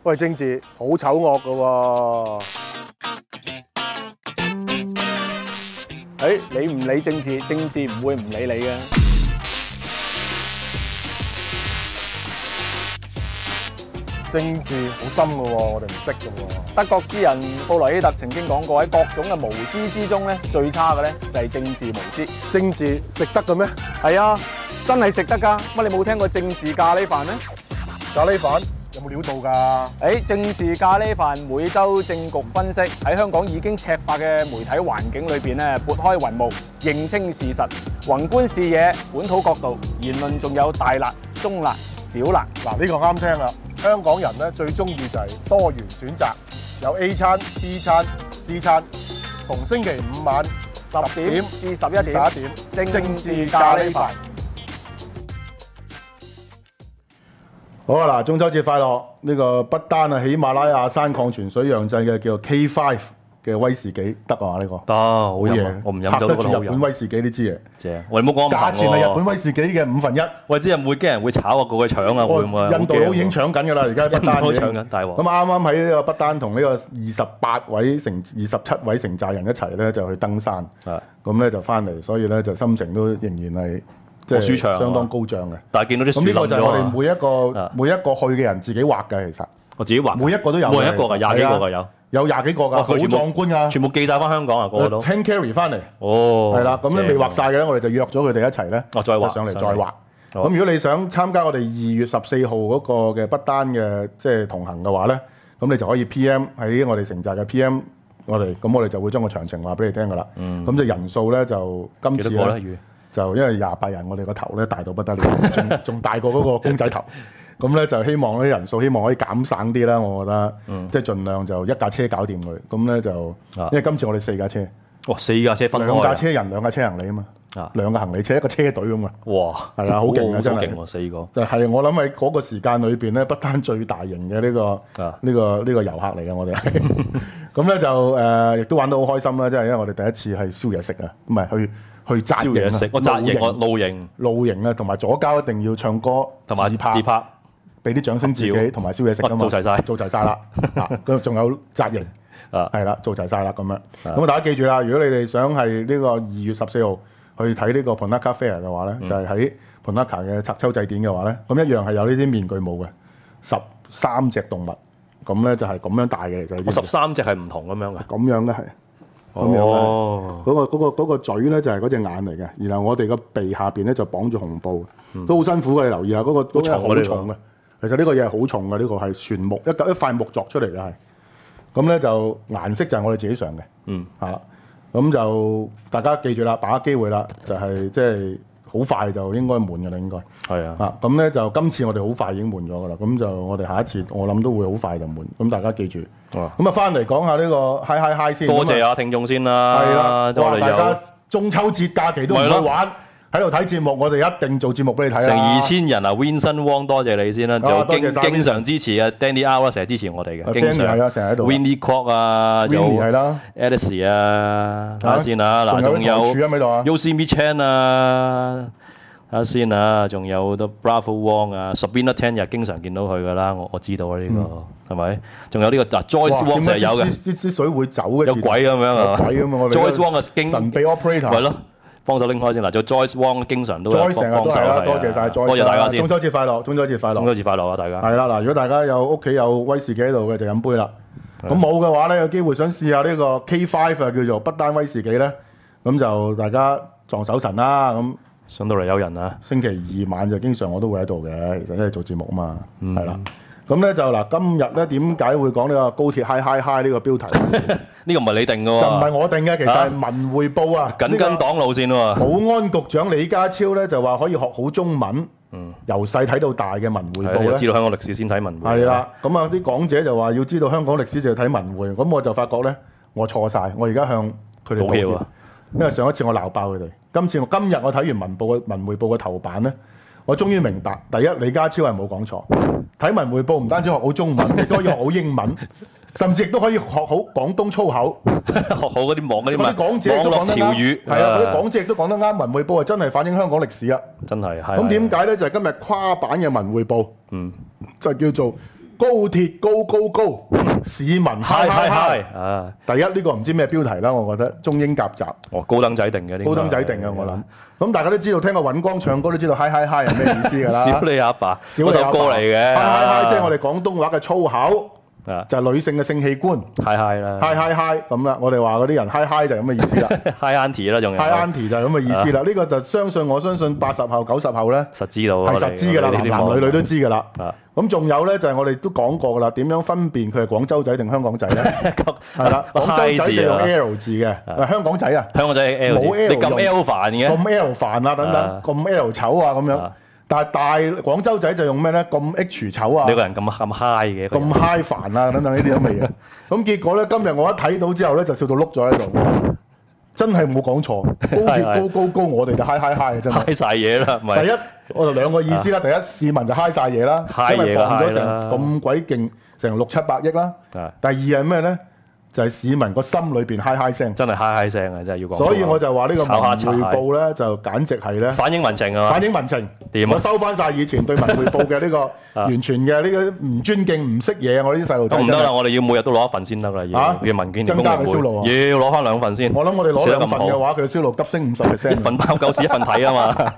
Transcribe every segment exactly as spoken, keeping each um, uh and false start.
喂，政治好醜惡㗎喎！ 誒，你唔理政治，政治唔會唔理你嘅。 政治好深㗎喎，我哋唔識㗎喎。 德國詩人布萊希特曾經講過，喺各種嘅無知之中咧，最差嘅咧就係政治無知。 政治食得嘅咩？ 係啊，真係食得㗎。乜你冇聽過政治咖喱飯咩？ 咖喱飯有冇料到㗎？ 誒，政治咖喱飯每週政局分析，喺香港已經赤化嘅媒體環境裏邊咧，撥開雲霧，認清事實，宏觀視野，本土角度，言論仲有大辣、中辣、小辣。 嗱，呢個啱聽啦！香港人咧最中意就係多元選擇，有 A 餐、B 餐、C 餐，逢星期五晚十點至十一點， 十一點政治咖喱飯。 好啊！嗱，中秋節快樂！呢、這個不單係喜馬拉雅山礦泉水釀製嘅叫做 K 五 嘅威士忌得啊！呢、這個得好飲啊！我唔飲酒都覺得好飲。 日本威士忌呢支嘢， 正。我哋唔好講咁價錢係日本威士忌嘅五分一。 喂，知人會驚人會炒啊，過去搶啊，會唔會？ 印度佬已經搶緊㗎啦，而家不丹已經搶緊大鑊。 咁啱啱喺呢個不丹同呢個二十八位成二十七位城寨人一齊咧，就去登山。 係。 咁咧就翻嚟，所以咧就心情都仍然係。即係相當高漲嘅， 但係見到啲樹咁呢個就係我哋每一個、 啊、 每一個去嘅人自己畫嘅，其實我自己畫， 每一個都有， 每一個㗎，廿幾個㗎有， 有廿幾個㗎，好壯觀㗎， 全部寄晒翻香港啊，個個都 hand carry 翻嚟， 哦， 係啦，咁咧未畫晒嘅咧，我哋就約咗佢哋一齊咧， 哦，再畫上嚟再畫。咁如果你想參加我哋二月十四號嗰個嘅不丹嘅即係同行嘅話咧，咁你就可以 P M 喺我哋城寨嘅 P M 我哋，咁我哋就會將個詳情話俾你聽㗎啦。 嗯， 咁就人數咧就今次咧。就因為廿八人，我哋個頭咧大到不得了，仲仲大過嗰個公仔頭。咁咧就希望啲人數希望可以減省啲啦，我覺得，嗯、即係盡量就一架車搞掂佢。咁咧就，啊、因為今次我哋四架車， 哇，四架車分開， 兩架車人，兩架車行李啊嘛，啊兩個行李車一個車隊咁啊。哇，係啊，好勁啊，真係， 勁四個。 就係我諗喺嗰個時間裏邊咧，不單最大型嘅呢、呢個呢、啊呢個呢、呢個遊客嚟嘅，我哋係。咁咧就誒，亦、呃、都玩得好開心啦，即係因為我哋第一次係燒嘢食啊，唔係去。去紮營啊！ 我紮營，我露營， 露營啊，同埋左膠一定要唱歌， 同埋自拍，自拍， 俾啲掌聲自己，同埋燒嘢食啊嘛， 做齊晒， 做齊晒啦。啊，咁仲有紮營啊，係啦，做齊晒啦咁樣。咁大家記住啦，如果你哋想係呢個二月十四號去睇呢個 Punakha Fair 嘅話咧，嗯、就係喺 Punakha 嘅拆秋祭典嘅話咧，咁一樣係有呢啲面具舞嘅，十三隻動物，咁咧就係咁樣大嘅，就係。 我十三隻係唔同咁樣嘅。 咁樣嘅係。咁樣嘅，嗰、嗰個嗰、嗰個嗰個嘴咧就係嗰隻眼嚟嘅，然後我哋個鼻下邊咧就綁住紅布，嗯、都好辛苦嘅。你留意下嗰、嗰個嗰、嗰個好重嘅，其實呢個嘢係好重嘅，呢、呢個係全木一一塊木作出嚟嘅係。咁咧就顏色就係我哋自己上嘅， 嗯嚇。咁就大家記住啦，把握機會啦，就係即係好快就應該滿嘅啦，應該。係啊。啊，咁咧就今次我哋好快已經滿咗㗎啦，咁就我哋下一次我諗都會好快就滿，咁大家記住。咁啊，翻嚟講下呢個嗨嗨嗨先。 多謝啊聽眾先啦。係啦， 哇！大家中秋節假期都唔去玩，喺度睇節目，我哋一定做節目俾你睇啊！ 成二千人啊 ，Vincent Wong 多謝你先啦，仲有經經常支持啊 Danny R 啦，成日支持我哋嘅，經常係啊，成日喺度。 Winnie Kwok 啊，有 Alice 啊，睇下先啊，嗱，仲有 Yosemite Chan 啊。睇下先啊，仲有好多 Bravo Wong 啊 ，Sabina Tan 又經常見到佢噶啦，我我知道啊呢個係咪？仲有呢個嗱 Joyce Wong 就係有嘅， 啲啲水會走嘅， 有鬼咁樣啊！ 鬼咁啊 ！Joyce Wong 嘅經神秘 operator 係咯，幫手拎開先嗱，仲 Joyce Wong 經常都有幫手係， 多謝曬，多謝大家先。 中秋節快樂，中秋節快樂， 中秋節快樂啊！大家係啦嗱，如果大家有屋企有威士忌喺度嘅就飲杯啦，咁冇嘅話咧，有機會想試下呢個 K 五 啊，叫做不丹威士忌咧，咁就大家撞手神啦咁。 上到嚟有人啊！ 星期二晚就經常我都會喺度嘅，其實因為做節目啊嘛，係啦、嗯。咁咧就嗱，今日咧點解會講呢個高鐵 high high high 呢個標題？ 呢個唔係你定嘅喎， 就唔係我定嘅，其實係文匯報啊， 緊跟黨路線喎。 保安局長李家超咧就話可以學好中文，嗯，由細睇到大嘅文匯報咧， 知道香港歷史先睇文匯。 係啦，咁啊啲講者就話要知道香港歷史就要睇文匯，咁我就發覺咧我錯晒，我而家向佢哋道歉。因為上一次我鬧爆佢哋，今次我今日我睇完文報嘅文匯報嘅頭版咧，我終於明白，第一李家超係冇講錯，睇文匯報唔單止學好中文，亦都可以學好英文，甚至亦都可以學好廣東粗口， 學好嗰啲網嗰啲啲講者都講得啱， 潮語， 係啊，嗰啲講者亦都講得啱，文匯報係真係反映香港歷史啊， 真係。 咁點解咧？就係今日跨版嘅文匯報，嗯，就叫做高鐵高高高，市民嗨嗨嗨啊！第一呢個唔知咩標題啦，我覺得中英夾雜。 哦，高登仔定嘅呢個。 高登仔定嘅我諗。咁大家都知道聽過尹光唱歌都知道嗨嗨嗨係咩意思㗎啦。 小你阿爸，嗰首歌嚟嘅。 嗨嗨嗨即係我哋廣東話嘅粗口。就係女性嘅性器官， 嗨嗨啦， 嗨嗨嗨咁啦，我哋話嗰啲人嗨嗨就係咁嘅意思啦， 嗨 auntie 啦，仲有嗨 auntie 就係咁嘅意思啦。呢個就相信我相信八十後九十後咧， 實知道係實知㗎啦，男男女女都知㗎啦。咁仲有咧就係我哋都講過㗎啦，點樣分辨佢係廣州仔定香港仔咧？係啦，廣州仔就用 L 字嘅，香港仔啊， 香港仔 L 字， 冇 L 你咁 L 煩嘅， 咁 L 煩啊等等，咁 L 醜啊咁樣。但係大廣州仔就用咩咧？咁 H 醜啊！ 你個人咁咁 high 嘅， 咁 high 煩啊等等呢啲咁嘅嘢。咁結果咧，今日我一睇到之後咧，就笑到碌咗喺度。真係冇講錯，高鐵高高高，我哋就 high high high 啊！真係 high 晒嘢啦。 第一，我哋兩個意思啦。第一，市民就 high 晒嘢啦，因為放咗成咁鬼勁，成六七百億啦。第二係咩咧？就係市民個心裏邊嗨嗨聲， 真係嗨嗨聲啊！真係要講。 所以我就話呢個文匯報咧，就簡直係咧反映民情啊！ 反映民情。點啊？我收翻晒以前對文匯報嘅呢個完全嘅呢個唔尊敬、唔識嘢，我呢啲細路仔。唔得啦！我哋要每日都攞一份先得啦，要要文件增加嘅銷路啊！要攞翻兩份先。我諗我哋攞兩份嘅話，佢嘅銷路急升五十 percent。一份包夠時一份睇啊嘛！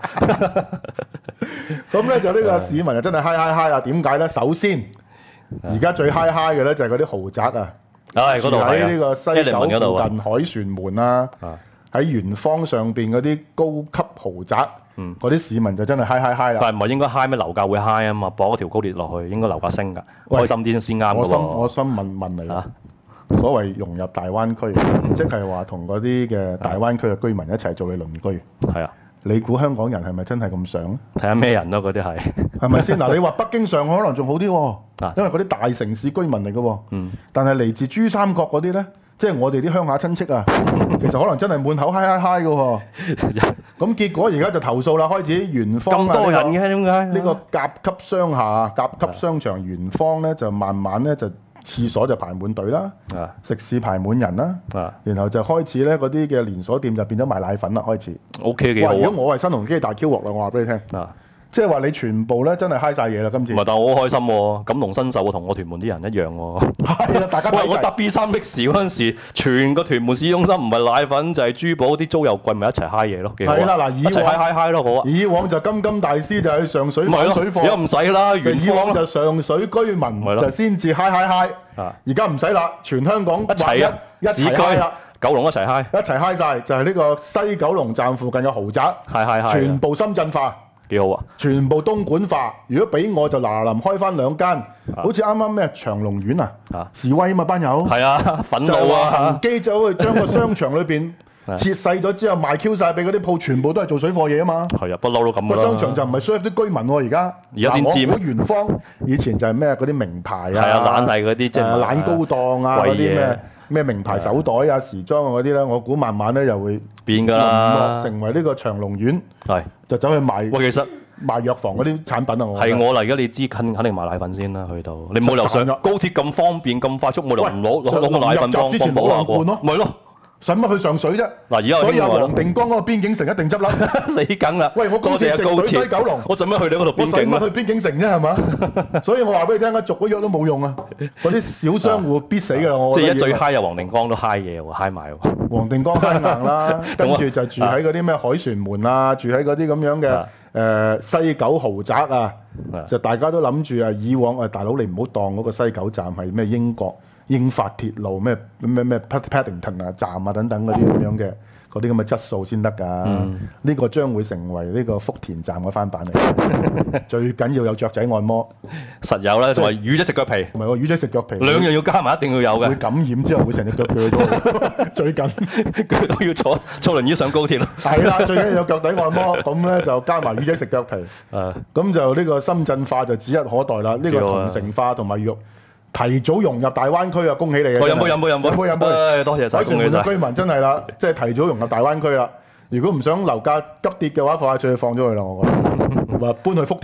咁咧就呢個市民就真係嗨嗨嗨啊！點解咧？首先而家最嗨嗨嘅咧就係嗰啲豪宅啊！喺喺呢個西九附近凱旋門啊，喺圓方上邊嗰啲高級豪宅，嗰啲市民就真係嗨嗨嗨啦！但係唔係應該嗨咩？樓價會嗨啊嘛，駁嗰條高鐵落去，應該樓價升㗎，開心啲先啱㗎喎。我心我心問問你啊，所謂融入大灣區，即係話同嗰啲嘅大灣區嘅居民一齊做你鄰居。係啊。你估香港人係咪真係咁想？睇下咩人咯，嗰啲係係咪先？嗱，你話北京、上海可能仲好啲喎，因為嗰啲大城市居民嚟嘅喎。嗯。但係嚟自珠三角嗰啲咧，即係我哋啲鄉下親戚啊，其實可能真係滿口嗨嗨嗨嘅喎。咁結果而家就投訴啦，開始圓方咁多人嘅點解？呢個甲級商廈、甲級商場圓方咧，就慢慢咧就。廁所就排滿隊啦，啊、食肆排滿人啦，啊、然後就開始咧嗰啲嘅連鎖店就變咗賣奶粉啦，開始。O K 幾好。如果我係新鴻基大 Q 鑊啦，我話俾你聽。啊即係話你全部咧真係嗨晒嘢啦，今次。唔係，但係我好開心喎，感同身受喎，同我屯門啲人一樣喎。係啊，大家。喂，我搭 B 三 X 嗰陣時，全個屯門市中心唔係奶粉就係珠寶，啲租又貴，咪一齊嗨嘢咯，幾好啊！係啦，嗱，以往嗨嗨嗨咯，好啊！以往就金金大師就去上水買水貨，而家唔使啦，以往就上水居民就先至嗨嗨嗨，而家唔使啦，全香港一齊啊，一齊嗨啦，九龍一齊嗨，一齊嗨晒，就係呢個西九龍站附近嘅豪宅，嗨嗨嗨，全部深圳化。幾好啊！全部東莞化，如果俾我就嗱嗱臨開翻兩間，好似啱啱咩長隆苑啊，示威啊嘛班友，係啊，憤怒啊！恒基走去將個商場裏邊切細咗之後賣 Q 晒俾嗰啲鋪，全部都係做水貨嘢啊嘛。係啊，不嬲都咁噶啦。個商場就唔係 serve 啲居民喎，而家而家先知咩？圓方以前就係咩嗰啲名牌啊，係啊，懶係嗰啲即係懶高檔啊，嗰啲咩咩名牌手袋啊、時裝啊嗰啲咧，我估慢慢咧又會變㗎啦，成為呢個長隆苑。係就走去賣，喂，其實賣藥房嗰啲產品啊，我係我啦。而家你知肯肯定買奶粉先啦，去到你冇理由上高鐵咁方便咁快速，冇理由唔攞攞個奶粉幫幫補下個，咪咯，使乜去上水啫？嗱，而家所以有黃定光嗰個邊境城一定執笠，死梗啦！喂，我高鐵直對西九龍，我使乜去你嗰度邊境？我使乜去邊境城啫？係嘛？所以我話俾你聽，逐個約都冇用啊！嗰啲小商戶必死㗎啦！我即係一最 high 有黃定光都 high 嘢喎 ，high 埋喎。黃定光嗨硬啦，跟住就住喺嗰啲咩凱旋門啊，住喺嗰啲咁樣嘅誒、呃、西九豪宅啊，就大家都諗住啊，以往啊大佬你唔好當嗰個西九站係咩英國英法鐵路咩咩咩 Paddington 啊站啊等等嗰啲咁樣嘅嗰啲咁嘅質素先得㗎。呢、嗯、個將會成為呢個福田站嘅翻版嚟。最緊要有雀仔按摩，實有啦，同埋魚仔食腳皮，唔係喎，魚仔食腳皮，兩樣要加埋，一定要有嘅。會感染之後會成隻腳鋸到，最緊佢都要坐坐輪椅上高鐵咯。係啦，最緊要有腳底按摩，咁咧就加埋魚仔食腳皮。誒，咁就呢個深圳化就指日可待啦。呢、呢個同城化同埋肉。提早融入大灣區啊！恭喜你啊！飲杯飲杯飲杯飲杯飲杯！多謝曬，恭喜曬！居民真係啦，即係提早融入大灣區啦。如果唔想樓價急跌嘅話，快脆放咗佢啦！我覺得話搬去福田，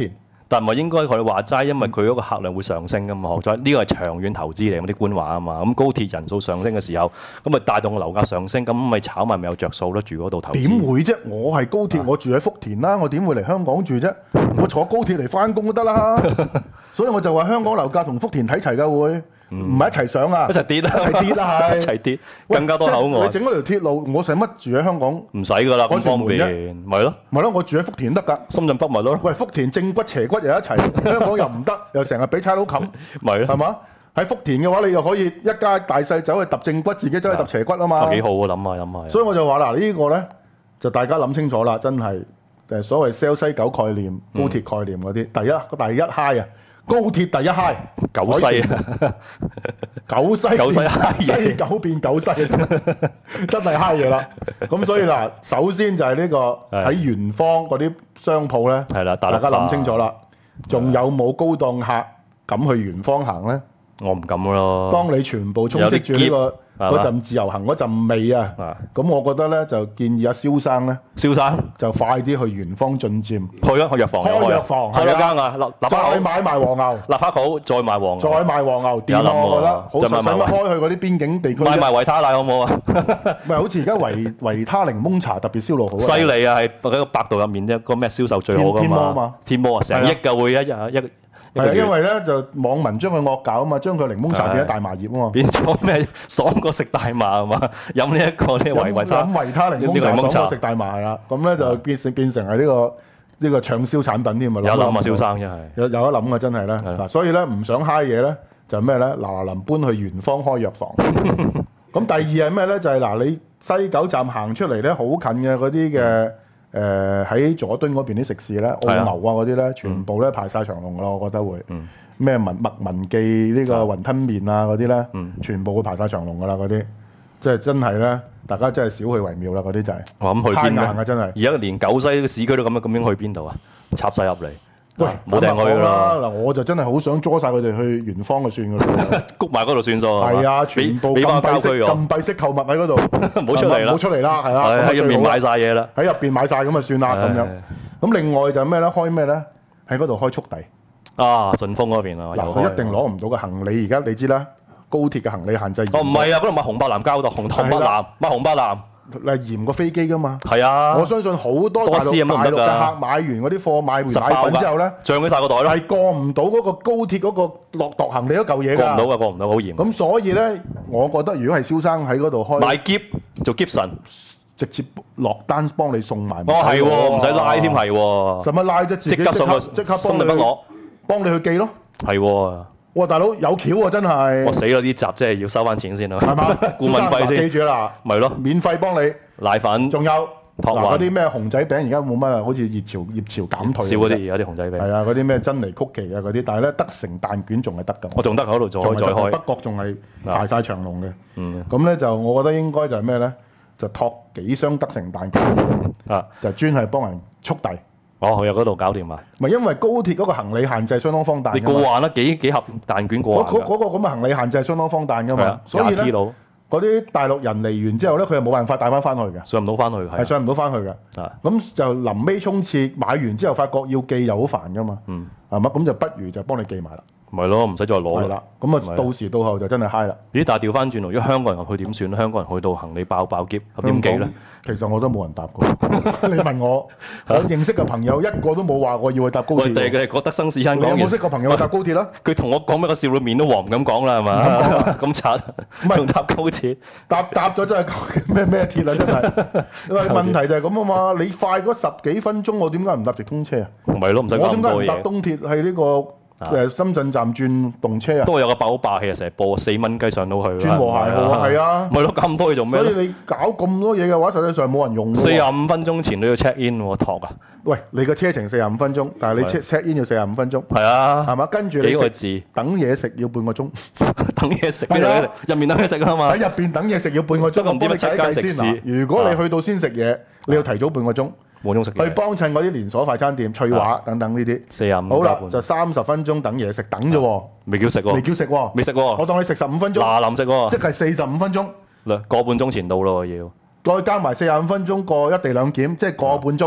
但唔係應該佢話齋，因為佢嗰個客量會上升㗎嘛，學咗呢個係長遠投資嚟，啲官話啊嘛。咁高鐵人數上升嘅時候，咁咪帶動個樓價上升，咁咪炒埋咪有着數咯，住嗰度投資。 點會啫？我係高鐵，我住喺福田啦，我點會嚟香港住啫？我坐高鐵嚟翻工都得啦。所以我就話香港樓價同福田睇齊㗎會。唔係一齊上啊！ 一齊跌啦， 一齊跌啦，係一齊跌，更加多口岸。 你整嗰條鐵路，我使乜住喺香港？ 唔使噶啦，咁方便，咪咯， 咪咯，我住喺福田得㗎。 深圳北咪咯。 喂，福田正骨斜骨又一齊，香港又唔得，又成日俾差佬冚， 咪咯， 係嘛？喺福田嘅話，你又可以一家大細走去揼正骨，自己走去揼斜骨啊嘛。 幾好啊！諗下諗下。 所以我就話嗱，呢個咧就大家諗清楚啦，真係誒所謂 sell 西九概念、高鐵概念嗰啲，第一第一 high 啊！高鐵第一 high， 九西啊， 九西九西 high 西九變九西，真係 high 嘢啦。咁所以嗱，首先就係呢個喺元芳嗰啲商鋪咧， 係啦， 大家諗清楚啦。仲有冇高檔客敢去元芳行咧？ 我唔敢咯。 當你全部充斥住呢個嗰陣自由行嗰陣味啊，咁我覺得咧就建議阿蕭生咧， 蕭生就快啲去元芳進佔， 開咗開藥房， 開藥房， 開咗間啊， 再買埋黃牛， 立克好，再買黃牛， 再買黃牛，掂啊！我覺得好實使乜開去嗰啲邊境地區， 買埋維他奶好唔好啊？ 唔係好似而家維維他檸檬茶特別銷路好， 犀利啊！係喺個百度入面一個咩銷售最好㗎嘛？天貓嘛，天貓啊，成億㗎會一日一。 係啊，因為咧就網民將佢惡搞啊嘛，將佢檸檬茶變咗大麻葉啊嘛， 變咗咩爽過食大麻啊嘛，飲呢一個呢維維他飲維他檸檬茶爽過食大麻係啦，咁咧就變成變成係呢個呢個暢銷產品添啊！ 有諗啊，蕭生真係有有得諗啊，真係咧嗱，所以咧唔想嗨嘢咧就係咩咧？嗱嗱臨搬去元芳開藥房。咁第二係咩咧？就係嗱，你西九站行出嚟咧，好近嘅嗰啲嘅。誒喺佐敦嗰邊啲食肆咧，澳牛啊嗰啲咧，全部咧排晒長龍咯，我覺得會。咩文麥文記呢個雲吞麵啊嗰啲咧，全部會排晒長龍噶啦嗰啲，即係真係咧，大家真係少去為妙啦嗰啲就係。 我諗去邊咧？ 啊真係。 而家連九西嘅市區都咁樣咁樣去邊度啊？插晒入嚟。 喂， 冇訂去啦！ 嗱，我就真係好想捉晒佢哋去元芳就算噶啦， 谷埋嗰度算數。 係啊，全部禁閉式禁閉式購物喺嗰度， 唔好出嚟啦， 唔好出嚟啦，係啦， 喺入面買晒嘢啦， 喺入邊買晒咁就算啦咁樣。咁另外就咩咧？開咩咧？喺嗰度開速遞啊！順豐嗰邊啊， 嗱，佢一定攞唔到嘅行李，而家你知啦，高鐵嘅行李限制。 哦，唔係啊，嗰度買紅白藍膠袋，紅紅白藍買紅白藍。 係嚴過飛機噶嘛？ 係啊！ 我相信好多大陸大陸嘅客買完嗰啲貨買完奶粉之後咧， 漲起晒個袋咯， 係過唔到嗰個高鐵嗰個落度行李嗰嚿嘢㗎。 過唔到㗎，過唔到，好嚴。 咁所以咧，我覺得如果係蕭生喺嗰度開買篋做篋神， 直接落單幫你送埋。 哦，係喎，唔使拉添，係喎。 使乜拉啫？即刻送即刻幫你攞，幫你去寄咯。 係喎。哇！ 大佬有橋喎，真係！ 我死啦！呢集即係要收翻錢先咯， 係嘛？ 顧問費先。 記住啦， 咪咯， 免費幫你奶粉， 仲有嗱嗰啲咩熊仔餅，而家冇乜啊，好似熱潮熱潮減退。 少嗰啲而家啲熊仔餅。係啊，嗰啲咩珍妮曲奇啊嗰啲，但係咧德成蛋卷仲係得㗎。我仲得喺度再再開。 北角仲係排晒長龍嘅。嗯。咁咧就我覺得應該就係咩咧？就託幾箱德成蛋卷啊，就專係幫人速遞。 哦，去嗰度搞掂埋。 唔係因為高鐵嗰個行李限制相當荒誕。 你過環啦，幾幾盒蛋卷過環。 嗰嗰個咁嘅行李限制係相當荒誕㗎嘛。所以咧，嗰啲大陸人嚟完之後咧，佢又冇辦法帶翻翻去嘅。上唔到翻去係。係上唔到翻去嘅。啊。咁就臨尾衝刺買完之後，發覺要寄又好煩㗎嘛。嗯。係嘛？咁就不如就幫你寄埋啦。咪咯，唔使再攞啦。咁啊，到時到後就真係嗨啦。咦？但係調翻轉頭，如果香港人去點算咧？香港人去到行李爆爆篋，點寄咧？其實我都冇人答過。你問我，我認識嘅朋友一個都冇話我要去搭高鐵。我哋嘅覺得生死間講。你有冇識個朋友去搭高鐵啦？佢同我講咩個笑裏面都黃咁講啦，係嘛？咁柒，唔係搭高鐵，搭搭咗真係咩咩鐵啊！真係。因為問題就係咁啊嘛，你快嗰十幾分鐘，我點解唔搭直通車啊？唔係咯，唔使咁多嘢。我點解唔搭東鐵係呢個？誒深圳站轉動車啊！不過有個爆霸氣啊，成日播四蚊雞上到去。轉和諧號啊，係啊，咪咯咁多嘢做咩？所以你搞咁多嘢嘅話，實際上冇人用。四十五分鐘前都要 check in 喎，托啊！喂，你個車程四十五分鐘，但係你 check check in 要四十五分鐘。係啊，係嘛？跟住你幾個字等嘢食要半個鐘，等嘢食入面等嘢食啊嘛。喺入邊等嘢食要半個鐘，咁點樣計計先嗱？如果你去到先食嘢，你要提早半個鐘。去幫襯嗰啲連鎖快餐店、翠華等等呢啲，四十五好啦，就三十分鐘等嘢食，等啫喎，未叫食喎，未叫食喎，未食喎，我當你食十五分鐘，嗱臨食喎，即係四十五分鐘，個半鐘前到咯要，再加埋四十五分鐘過一地兩檢，即係個半鐘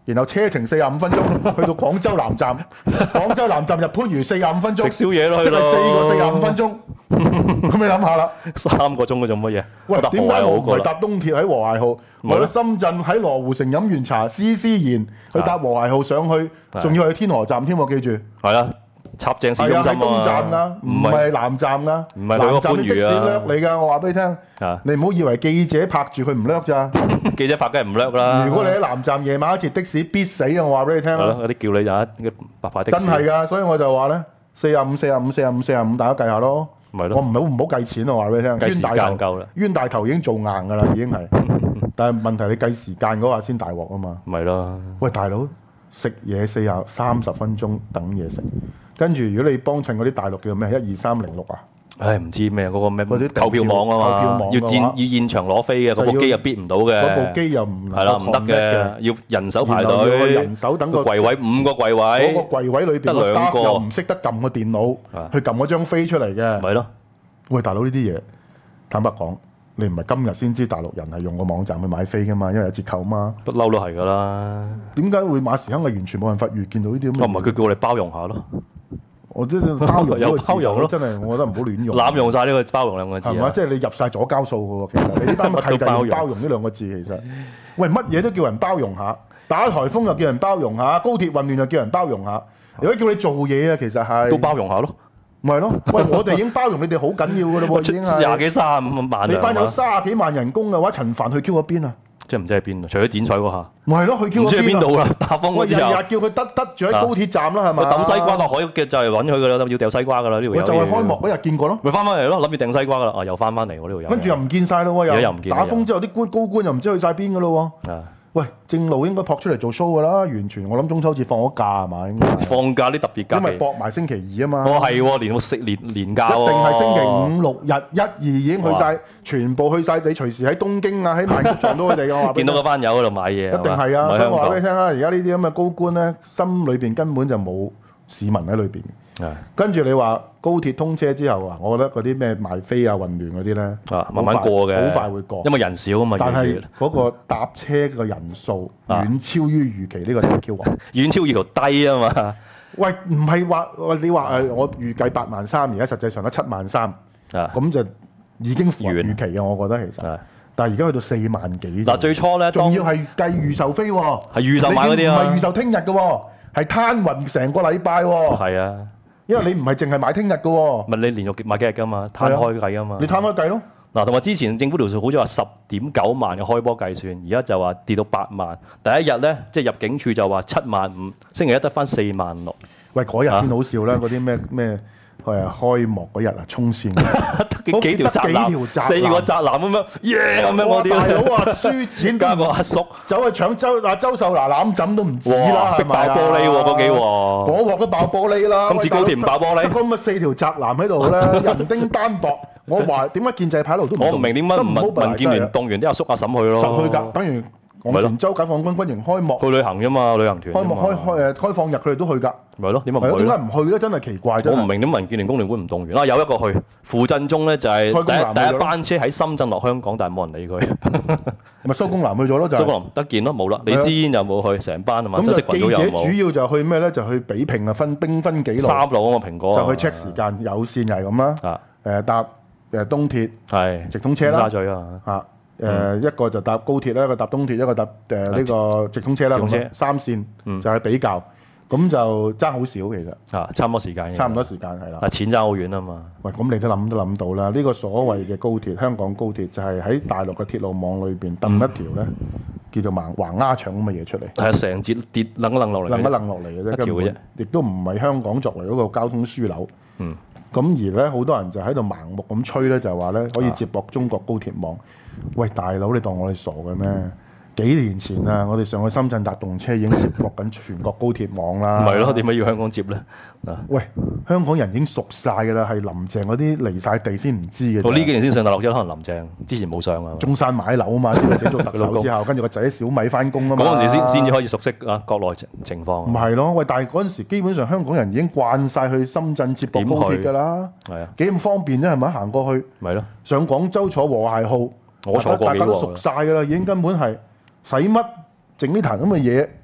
然後車程四十五分鐘去到廣州南站，廣州南站入番禺四十五分鐘， 食宵夜咯， 即係四個四十五分鐘。咁你諗下啦， 三個鐘嗰做乜嘢？ 喂，點解我唔係搭東鐵喺和諧號，我喺深圳喺羅湖城飲完茶，思思然去搭和諧號上去，仲要去天河站添喎，記住。係啊，插正市中心啊， 係東站㗎，唔係南站㗎。 唔係南站啲的士掠你㗎，我話俾你聽。你唔好以為記者拍住佢唔掠咋， 記者拍梗係唔掠啦。 如果你喺南站夜晚一截的士必死啊！我話俾你聽。 嗰啲叫你就白牌的士。 真係㗎，所以我就話咧，四十五、四十五、四十五、四十五，大家計下咯。我唔好唔好計錢，我話俾你聽。 計時間夠啦。 冤大頭已經做硬㗎啦，已經係。但係問題你計時間嗰下先大鑊啊嘛。 咪咯。喂， 大佬食嘢四十三十分鐘等嘢食，跟住如果你幫襯嗰啲大陸叫咩一二三零六啊？ 唉，唔知咩嗰個咩購票網啊嘛，要現要現場攞飛嘅，嗰部機又 bid 唔到嘅， 嗰部機又唔係啦，唔得嘅，要人手排隊， 人手等個櫃位五個櫃位， 嗰個櫃位裏邊得兩個， 又唔識得撳個電腦去撳嗰張飛出嚟嘅， 咪咯？ 喂，大佬呢啲嘢，坦白講，你唔係今日先知大陸人係用個網站去買飛噶嘛，因為有折扣嘛， 不嬲都係噶啦。 點解會馬時亨係完全冇辦法預見到呢啲咁？ 哦，唔係佢叫我哋包容下咯。 我即係包容有包容咯， 真係我覺得唔好亂用。 濫用晒呢個包容兩個字。 係嘛？即係你入晒左交數嘅喎，其實你呢單契弟包容呢兩個字其實。喂，乜嘢都叫人包容下，打颱風又叫人包容下，高鐵混亂又叫人包容下。如果叫你做嘢啊，其實係都包容下咯。 咪係咯，喂，我哋已經包容你哋好緊要嘅咯喎，已經係廿幾三十五萬。 你班有三十幾萬人工嘅話，陳帆去 Q 嗰邊啊？ 即係唔知喺邊啊？除咗剪彩嗰下， 咪係咯，去 Q 嗰邊。 唔知喺邊度啦？打風嗰之後， 日日叫佢得得住喺高鐵站啦，係咪？ 抌西瓜落海嘅就係揾佢噶啦，要掉西瓜噶啦呢條友。 就係開幕嗰日見過咯。 咪翻返嚟咯，諗住掟西瓜噶啦，啊又翻返嚟喎呢條友。 跟住又唔見晒咯喎， 又唔見。 打風之後啲官高官又唔知去晒邊噶咯喎。啊！喂，正路應該撲出嚟做 show 噶啦，完全我諗中秋節放咗假係嘛？應該放假啲特別假期， 因為搏埋星期二啊嘛。 哦係喎，連食年年假喎。 一定係星期五六日一二已經去晒，全部去晒。你隨時喺東京啊，喺曼谷撞到佢哋嘅話。 見到嗰班友喺度買嘢。 一定係啊！所以我話俾你聽啊，而家呢啲咁嘅高官咧，心裏邊根本就冇市民喺裏邊。跟住你話高鐵通車之後啊，我覺得嗰啲咩賣飛啊、混亂嗰啲咧， 啊慢慢過嘅， 好快會過， 因為人少啊嘛。 但係嗰個搭車嘅人數遠超於預期，呢個就係 Q 王， 遠超預期低啊嘛。 喂，唔係話你話誒，我預計八萬三，而家實際上得七萬三，咁就已經符合預期嘅，我覺得其實。但係而家去到四萬幾。嗱， 最初咧， 仲要係計預售飛喎， 係預售買嗰啲啊， 唔係預售聽日嘅喎，係攤勻成個禮拜喎。 係啊。 因為你唔係淨係買聽日嘅喎， 唔係你連續買幾日㗎嘛，攤開計㗎嘛。 你攤開計咯。 嗱，同埋之前政府條數好似話十點九萬嘅開波計算，而家就話跌到八萬。第一日咧，即係入境處就話七萬五，星期一得翻四萬六。 喂，嗰日先好笑啦，嗰啲咩咩係啊開幕嗰日啊衝線， 得幾條閘欄，四個閘欄咁樣，耶咁樣嗰啲。 大佬啊，輸錢加個阿叔走去搶周啊周秀娜攬枕都唔止啦， 逼爆玻璃喎嗰幾鑊， 嗰鑊都爆玻璃啦。 今次高鐵唔爆玻璃， 咁啊四條閘欄喺度咧，人丁單薄。我話點解建制派喺度都唔？ 我唔明點解唔民建聯動員啲阿叔阿嬸去咯？ 實去㗎，等於昂船洲解放軍軍營開幕去旅行啫嘛，旅行團開幕開開誒開放日佢哋都去㗎。 咪咯，點解唔去？ 點解唔去咧？真係奇怪啫！ 我唔明點民建聯工聯會唔動員啦。有一個去傅振中咧，就係第一第一班車喺深圳落香港，但係冇人理佢。 咪蘇公南去咗咯，就蘇公南得見咯，冇啦。李思煙又冇去，成班啊嘛。 咁就記者主要就去咩咧？就去比拼啊，分兵分幾路。 三路啊嘛，蘋果就去 check 時間，有線又係咁啦。啊誒搭誒東鐵係直通車啦。 沙咀啊啊誒一個就搭高鐵啦，一個搭東鐵，一個搭誒呢個直通車啦。三線就係比較。咁就爭好少其實， 啊，差唔多時間， 差唔多時間係啦。 但係錢爭好遠啊嘛。 喂，咁你都諗都諗到啦。呢個所謂嘅高鐵，香港高鐵就係喺大陸嘅鐵路網裏邊揼一條咧，叫做橫橫鴉腸咁嘅嘢出嚟。 係啊，成節跌楞一楞落嚟， 楞一楞落嚟嘅啫， 一條嘅啫。 亦都唔係香港作為嗰個交通樞紐。嗯。咁而咧，好多人就喺度盲目咁吹咧，就係話咧可以接駁中國高鐵網。喂，大佬，你當我哋傻嘅咩？幾年前啊，我哋上去深圳搭動車已經接駁緊全國高鐵網啦。 唔係咯，點解要香港接咧？ 喂，香港人已經熟晒㗎啦，係林鄭嗰啲離晒地先唔知嘅。 我呢幾年先上大陸啫，可能林鄭之前冇上啊。 中山買樓啊嘛，自己做特首之後，跟住個仔喺小米翻工啊嘛。 嗰陣時先先至可以熟悉啊國內情情況。 唔係咯，喂！但係嗰陣時基本上香港人已經慣晒去深圳接駁高鐵㗎啦。係啊，幾咁方便啫，係咪行過去？ 咪咯， 上廣州坐和諧號， 我坐過幾個。 大家都熟晒㗎啦，已經根本係使乜整呢壇咁嘅嘢？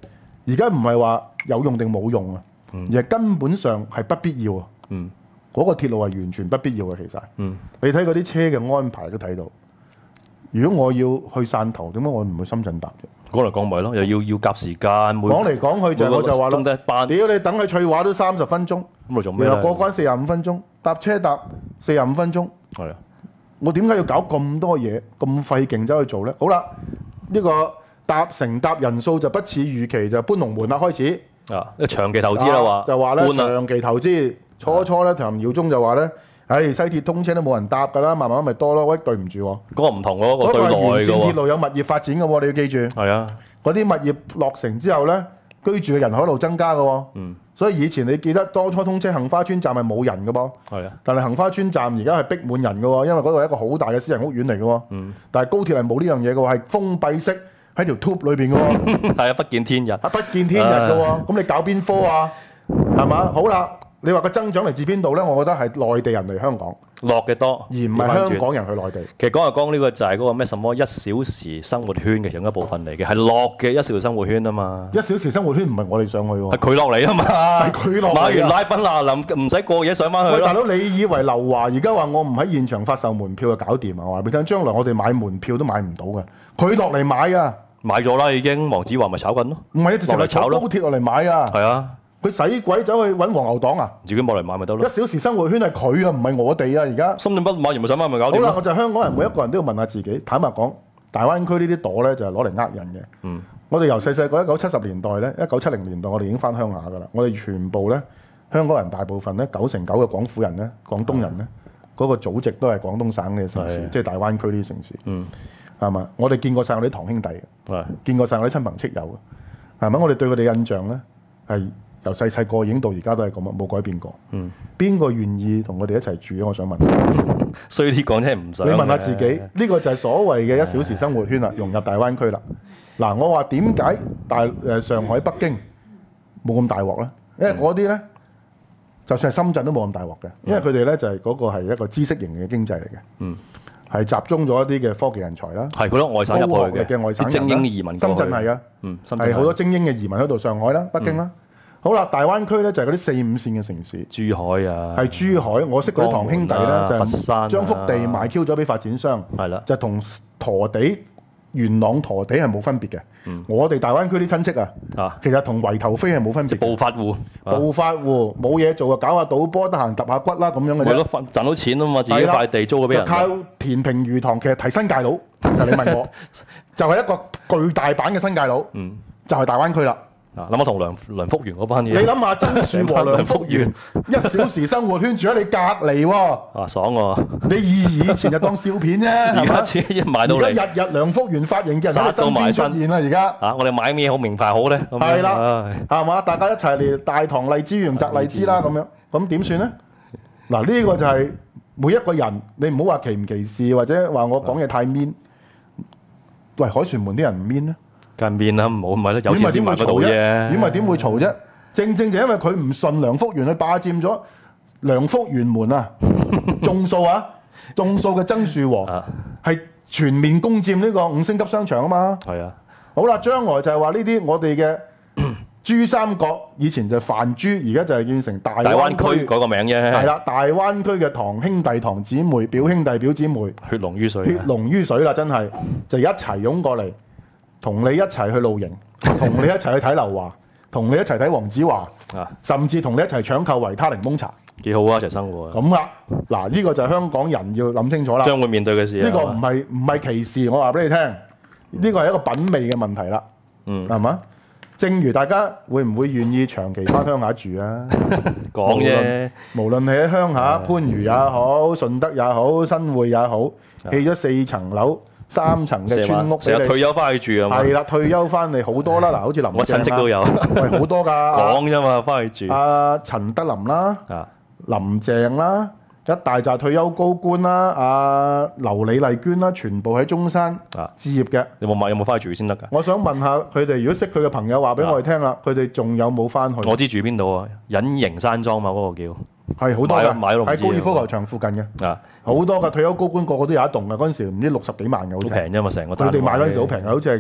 而家唔係話有用定冇用啊， 嗯、 而係根本上係不必要啊。 嗯， 嗰個鐵路係完全不必要嘅，其實。 嗯， 你睇嗰啲車嘅安排都睇到。如果我要去汕頭，點解我唔去深圳搭啫？ 講嚟講咪咯，又要要夾時間。 講嚟講去就我就話咯，屌你等去翠華都三十分鐘， 咁你做咩？ 然後過關四十五分鐘，搭車搭四十五分鐘。 係啊， 我點解要搞咁多嘢咁費勁走去做咧？好啦，呢、呢個搭乘搭人數就不似預期，就搬龍門啦開始。 啊，長期投資啦話， 就話咧長期投資，初初咧譚耀宗就話咧。唉、哎，西鐵通車都冇人搭㗎啦，慢慢咪多咯。喂，對唔住喎， 嗰個唔同喎，嗰個對內嘅喎。嗰個沿線鐵路有物業發展嘅喎，你要記住。係啊，嗰啲物業落成之後咧，居住嘅人口一路增加嘅喎。嗯。所以以前你記得當初通車杏花村站係冇人嘅噃。係啊。但係杏花村站而家係逼滿人嘅喎，因為嗰度係一個好大嘅私人屋苑嚟嘅喎。嗯。但係高鐵係冇呢樣嘢嘅喎，係封閉式喺條 tube 裏邊嘅喎。係啊，不見天日。啊，不見天日嘅喎，咁你搞邊科啊？係嘛？好啦。你話個增長嚟自邊度咧？我覺得係內地人嚟香港落嘅多，而唔係香港人去內地。其實講下講呢個就係嗰個咩什麼一小時生活圈嘅其中一部分嚟嘅，係落嘅一小時生活圈啊嘛。一小時生活圈唔係我哋上去喎，係佢落嚟啊嘛。係佢落嚟。買完奶粉啦，臨唔使過夜上翻去咯。大佬，你以為劉華而家話我唔喺現場發售門票就搞掂啊？我話俾你聽，將來我哋買門票都買唔到嘅。佢落嚟買啊，買咗啦已經。黃子華咪炒緊咯，唔係一直成日坐高鐵落嚟買啊。係啊。佢使鬼走去揾黃牛黨啊！自己冇嚟買咪得咯。一小時生活圈係佢啊，唔係我哋啊！而家深圳北買完咪上翻咪搞掂。好啦，我就香港人每一個人都要問下自己。坦白講，大灣區呢啲朵咧就係攞嚟呃人嘅。嗯。我哋由細細個一九七十年代咧，一九七零年代我哋已經翻鄉下㗎啦。我哋全部咧香港人大部分咧九成九嘅廣府人咧、廣東人咧，嗰、嗯、個祖籍都係廣東省嘅城市，即係大灣區呢啲城市。嗯。係嘛？我哋見過晒我啲堂兄弟嘅，係見過晒我啲親朋戚友嘅，係咪？我哋對佢哋印象咧係。由細細個已經到而家都係咁啊，冇改變過。嗯，邊個願意同我哋一齊住咧？我想問。所以啲講真係唔想。你問下自己，呢、呢個就係所謂嘅一小時生活圈啦，融入大灣區啦。嗱，我話點解大誒上海、北京冇咁大鑊咧？因為嗰啲咧，就算係深圳都冇咁大鑊嘅，因為佢哋咧就係嗰個係一個知識型嘅經濟嚟嘅。嗯，係集中咗一啲嘅科技人才啦。係嗰啲外省入去嘅外省精英移民。深圳係啊，嗯，係好多精英嘅移民喺度，上海啦、北京啦。嗯好啦，大灣區咧就係嗰啲四五線嘅城市，珠海啊，係珠海。我識嗰啲堂兄弟咧，啊、就係將幅地賣 Q 咗俾發展商，係啦，就同陀地、元朗陀地係冇分別嘅。嗯、我哋大灣區啲親戚啊，啊其實同圍頭飛係冇分別。暴發戶，暴發戶冇嘢做啊，搞下賭波，得閒揼下骨啦咁樣嘅啫。為咗賺賺到錢啊嘛，自己塊地租咗俾人。就靠填平魚塘，其實提新界佬。其實你問我，就係一個巨大版嘅新界佬，嗯、就係大灣區啦。嗱，諗下同梁梁福元嗰班嘢。你諗下曾樹和梁福元一小時生活圈住喺你隔離喎。啊，爽喎、啊！你以以前就當笑片啫，而家自己買到嚟。而家日日梁福元髮型嘅人喺身邊出現啦，而家。啊，我哋買咩好名牌好咧？係啦，係嘛？大家一齊嚟大棠荔枝園摘荔枝啦，咁樣咁點算咧？嗱，呢個就係每一個人，你唔好話歧唔歧視，或者話我講嘢太 mean。喂，凱旋門啲人唔 mean 咧？近面啦，唔好唔係咯，有錢先買得到啫。點咪點會嘈啫？正正就因為佢唔順梁福元去霸佔咗梁福元門啊，眾數啊，眾數嘅曾樹和係全面攻佔呢個五星級商場啊嘛。係啊，好啦，將來就係話呢啲我哋嘅珠三角以前就泛珠，而家就係變成大灣區嗰個名啫。係啦，大灣區嘅堂兄弟堂姊妹、表兄弟表姊妹，血濃於水，血濃於水啦，真係就一齊湧過嚟。同你一齊去露營，同你一齊去睇劉華，同你一齊睇黃子華，啊、甚至同你一齊搶購維他檸檬茶，幾好啊！一齊生活咁啦，嗱呢、呢個就係香港人要諗清楚啦，將會面對嘅事。呢個唔係唔係歧視，我話俾你聽，呢、呢個係一個品味嘅問題啦。嗯，係嘛？正如大家會唔會願意長期翻鄉下住啊？講啫，無論係喺鄉下番禺也好、順德也好、新會也好，起咗四層樓。三層嘅村屋，成日退休翻去住啊嘛，係啦，退休翻嚟好多啦，嗱，好似林鄭我親戚都有，喂，好多㗎，講啫嘛，翻去住。阿陳德霖啦，啊，林鄭啦，一大紮退休高官啦，阿劉李麗娟啦，全部喺中山啊置業嘅。有冇買？有冇翻去住先得㗎？我想問下佢哋，如果識佢嘅朋友話俾我哋聽啦，佢哋仲有冇翻去？我知住邊度啊？隱形山莊嘛，嗰個叫。係好多㗎，喺高爾夫球場附近嘅，啊，好多嘅退休高官個個都有一棟嘅，嗰陣時唔知六十幾萬嘅，好平啫嘛，成個。佢哋買嗰陣時好平嘅，好似係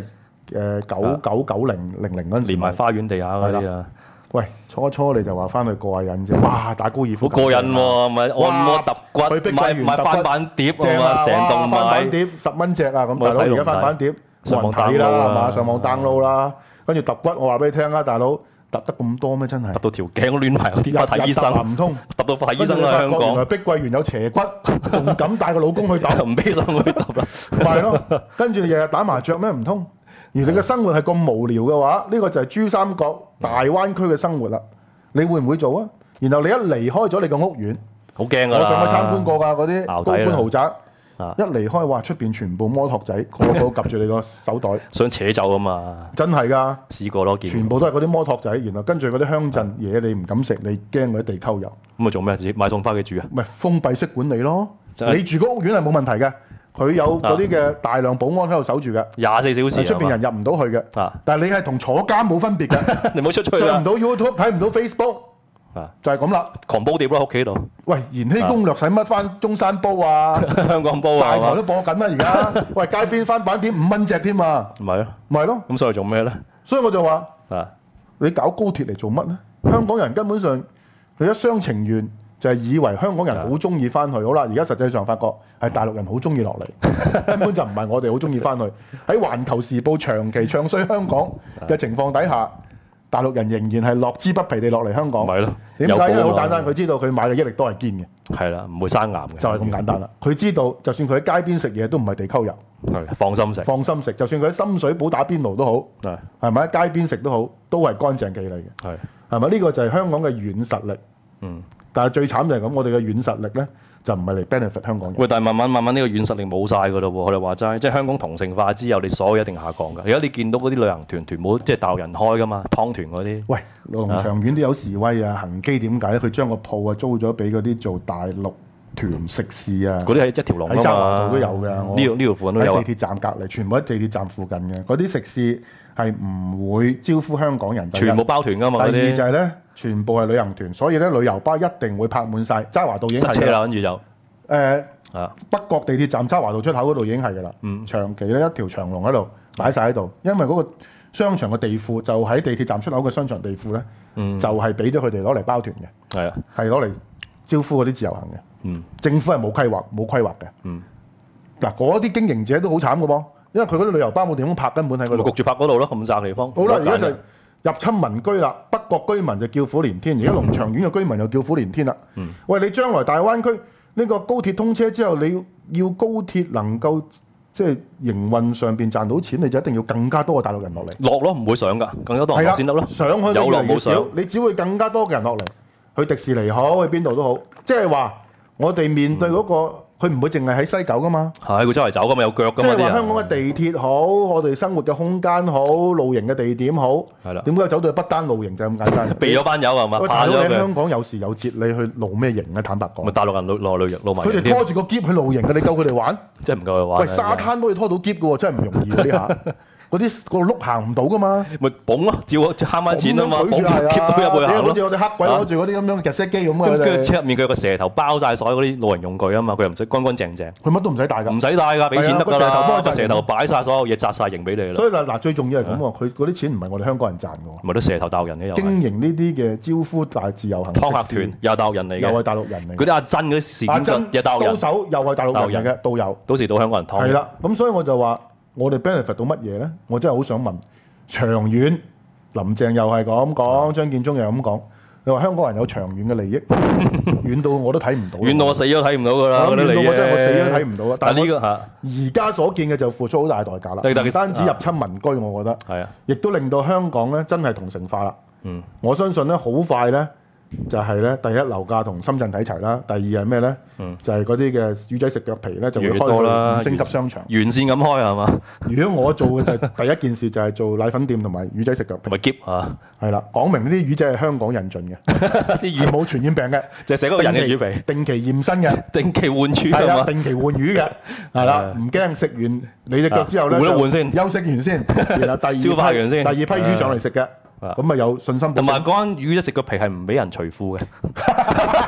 誒九九九零零零嗰陣時， 連埋花園地下嗰啲啊。 喂，初初你就話翻去過下癮啫，哇！打高爾夫好過癮喎，咪按摩揼骨，買買翻版碟啊嘛，成棟買。 翻版碟十蚊隻啊，咁大佬而家翻版碟冇人睇啦，係嘛？上網 download 啦，跟住揼骨，我話俾你聽啊，大佬揼得咁多咩？真係揼到條頸都亂埋，有啲翻睇醫生唔通，揼到睇醫生啦香港。原來碧桂園有斜骨，仲敢帶個老公去揼， 唔俾上去揼啦。 係咯，跟住日日打麻雀咩？唔通？而你嘅生活係咁無聊嘅話，呢個就係珠三角大灣區嘅生活啦。你會唔會做啊？然後你一離開咗你個屋苑， 好驚㗎啦！ 我上去參觀過㗎，嗰啲高官豪宅，一離開哇，出邊全部摩托仔，個個夾住你個手袋， 想扯走啊嘛！ 真係㗎， 試過咯，見全部都係嗰啲摩托仔，然後跟住嗰啲鄉鎮嘢你唔敢食，你驚嗰啲地溝油。 咁啊做咩？買餸翻屋企煮啊？ 咪封閉式管理咯，你住個屋苑係冇問題嘅。佢有嗰啲嘅大量保安喺度守住嘅， 廿四小時， 出邊人入唔到去嘅。啊！但係你係同坐監冇分別嘅， 你唔好出去啦。 上唔到 YouTube， 睇唔到 Facebook， 啊，就係咁啦。 狂煲碟咯，屋企度。喂， 延禧攻略使乜翻中山煲啊？ 香港煲啊！ 大台都播緊啦，而家。喂，街邊翻版碟五蚊隻添啊！ 唔係咯， 唔係咯。 咁所以做咩咧？ 所以我就話， 啊， 你搞高鐵嚟做乜咧？香港人根本上佢一廂情願。就係以為香港人好中意翻去，好啦，而家實際上發覺係大陸人好中意落嚟，根本就唔係我哋好中意翻去。喺《環球時報》長期唱衰香港嘅情況底下，大陸人仍然係樂之不疲地落嚟香港。 咪咯？ 點解？因為好簡單，佢知道佢買嘅益力多係堅嘅。 係啦，唔會生癌嘅。 就係咁簡單啦。佢知道，就算佢喺街邊食嘢都唔係地溝油， 係放心食。放心食，就算佢喺深水埗打邊爐都好，係係咪喺街邊食都好，都係乾淨企理嘅。係係咪？呢個就係香港嘅軟實力。嗯。但係最慘就係咁，我哋嘅軟實力咧就唔係嚟 benefit 香港人。 喂，但係慢慢慢慢呢個軟實力冇晒㗎咯喎，我哋話齋，即係香港同城化之後，你所有一定下降㗎。而家你見到嗰啲旅行團團冇即係大陸人開㗎嘛，湯團嗰啲。喂，龍翔苑都有示威啊！恒基點解咧？佢將個鋪啊租咗俾嗰啲做大陸團食肆啊。嗰啲係一條龍㗎嘛。喺渣華道都有㗎。呢條呢條附近都有。喺地鐵站隔離，全部喺地鐵站附近嘅嗰啲食肆係唔會招呼香港人。全部包團㗎嘛。第二就係咧。全部係旅行團，所以咧旅遊巴一定會泊滿晒。渣華道已經係塞車啦，跟住就誒、呃啊、北角地鐵站渣華道出口嗰度已經係㗎啦。嗯，長期咧一條長龍喺度擺晒喺度，因為嗰個商場嘅地庫就喺地鐵站出口嘅商場地庫咧，嗯、就係俾咗佢哋攞嚟包團嘅。係啊，係攞嚟招呼嗰啲自由行嘅。嗯，政府係冇規劃冇規劃嘅。嗯，嗱嗰啲經營者都好慘㗎噃，因為佢嗰啲旅遊巴冇地方泊，根本喺嗰度焗住泊嗰度咯，咁窄地方。好啦，而家就入侵民居啦，北角居民就叫苦連天，而家龍翔苑嘅居民又叫苦連天啦。嗯、喂，你將來大灣區呢個高鐵通車之後，你要高鐵能夠即係營運上邊賺到錢，你就一定要更加多嘅大陸人落嚟。落咯，唔會上㗎，更加多人先得咯。上去有落冇上，你只會更加多嘅人落嚟，去迪士尼好，去邊度都好。即係話我哋面對嗰、嗰個。佢唔會淨係喺西九噶嘛，係佢周圍走噶嘛，有腳噶嘛。即係話香港嘅地鐵好，我哋生活嘅空間好，露營嘅地點好，係啦。點解走到去不丹露營就咁簡單？避咗班友係嘛？怕咗嘅。香港有時有節，你去露咩營咧？坦白講，咪大陸人露露露營露埋。佢哋拖住個篋去露營嘅，你夠佢哋玩？真係唔夠佢玩。喂，沙灘都可以拖到篋嘅喎，真係唔容易嗰啲下。嗰啲個碌行唔到噶嘛，咪綁咯，照慳翻錢啊嘛，綁住 keep 到入去行咯。好似我哋黑鬼攞住嗰啲咁樣嘅夾式機咁啊。跟住車入面佢有個蛇頭包晒所有嗰啲露營用具啊嘛，佢又唔使乾乾淨淨。佢乜都唔使帶㗎，唔使帶㗎，俾錢得㗎啦。個蛇頭擺晒所有嘢，紮晒營俾你啦。所以嗱嗱，最重要係咁喎，佢嗰啲錢唔係我哋香港人賺㗎。咪都蛇頭大陸人嘅又。經營呢啲嘅招呼大自由行。湯客團又係大陸人嚟嘅，又係大陸人嚟。嗰啲阿珍嗰啲事件就又係大陸人。高手又係大陸人嚟嘅導遊，到時到香港人湯。係啦，咁所以我就話。我哋 benefit 到乜嘢咧？我真係好想問。長遠，林鄭又係咁講，張建宗又咁講。你話香港人有長遠嘅利益，遠到我都睇唔到。遠到我死都睇唔到㗎啦！遠到我真係我死都睇唔到啊！但係呢個嚇，而家所見嘅就付出好大代價啦。唔單止入侵民居，我覺得係啊，亦都令到香港咧真係同城化啦。嗯，我相信咧好快咧。就係咧，第一樓價同深圳睇齊啦。第二係咩咧？嗯、就係嗰啲嘅魚仔食腳皮咧，就會開到五星級商場。完善咁開係嘛？如果我做嘅就係第一件事就係做奶粉店同埋魚仔食腳皮。同埋喼啊，係啦，講明呢啲魚仔係香港引進嘅，啲魚冇傳染病嘅，就係食嗰個人嘅魚皮。定期驗身嘅，定期換魚係嘛？定期換魚嘅，係啦，唔驚食完你隻腳之後咧，換一換先，休息完先，然後第二消化完先，第二批魚上嚟食嘅。咁咪有信心。同埋嗰間魚一食個皮係唔俾人除褲嘅，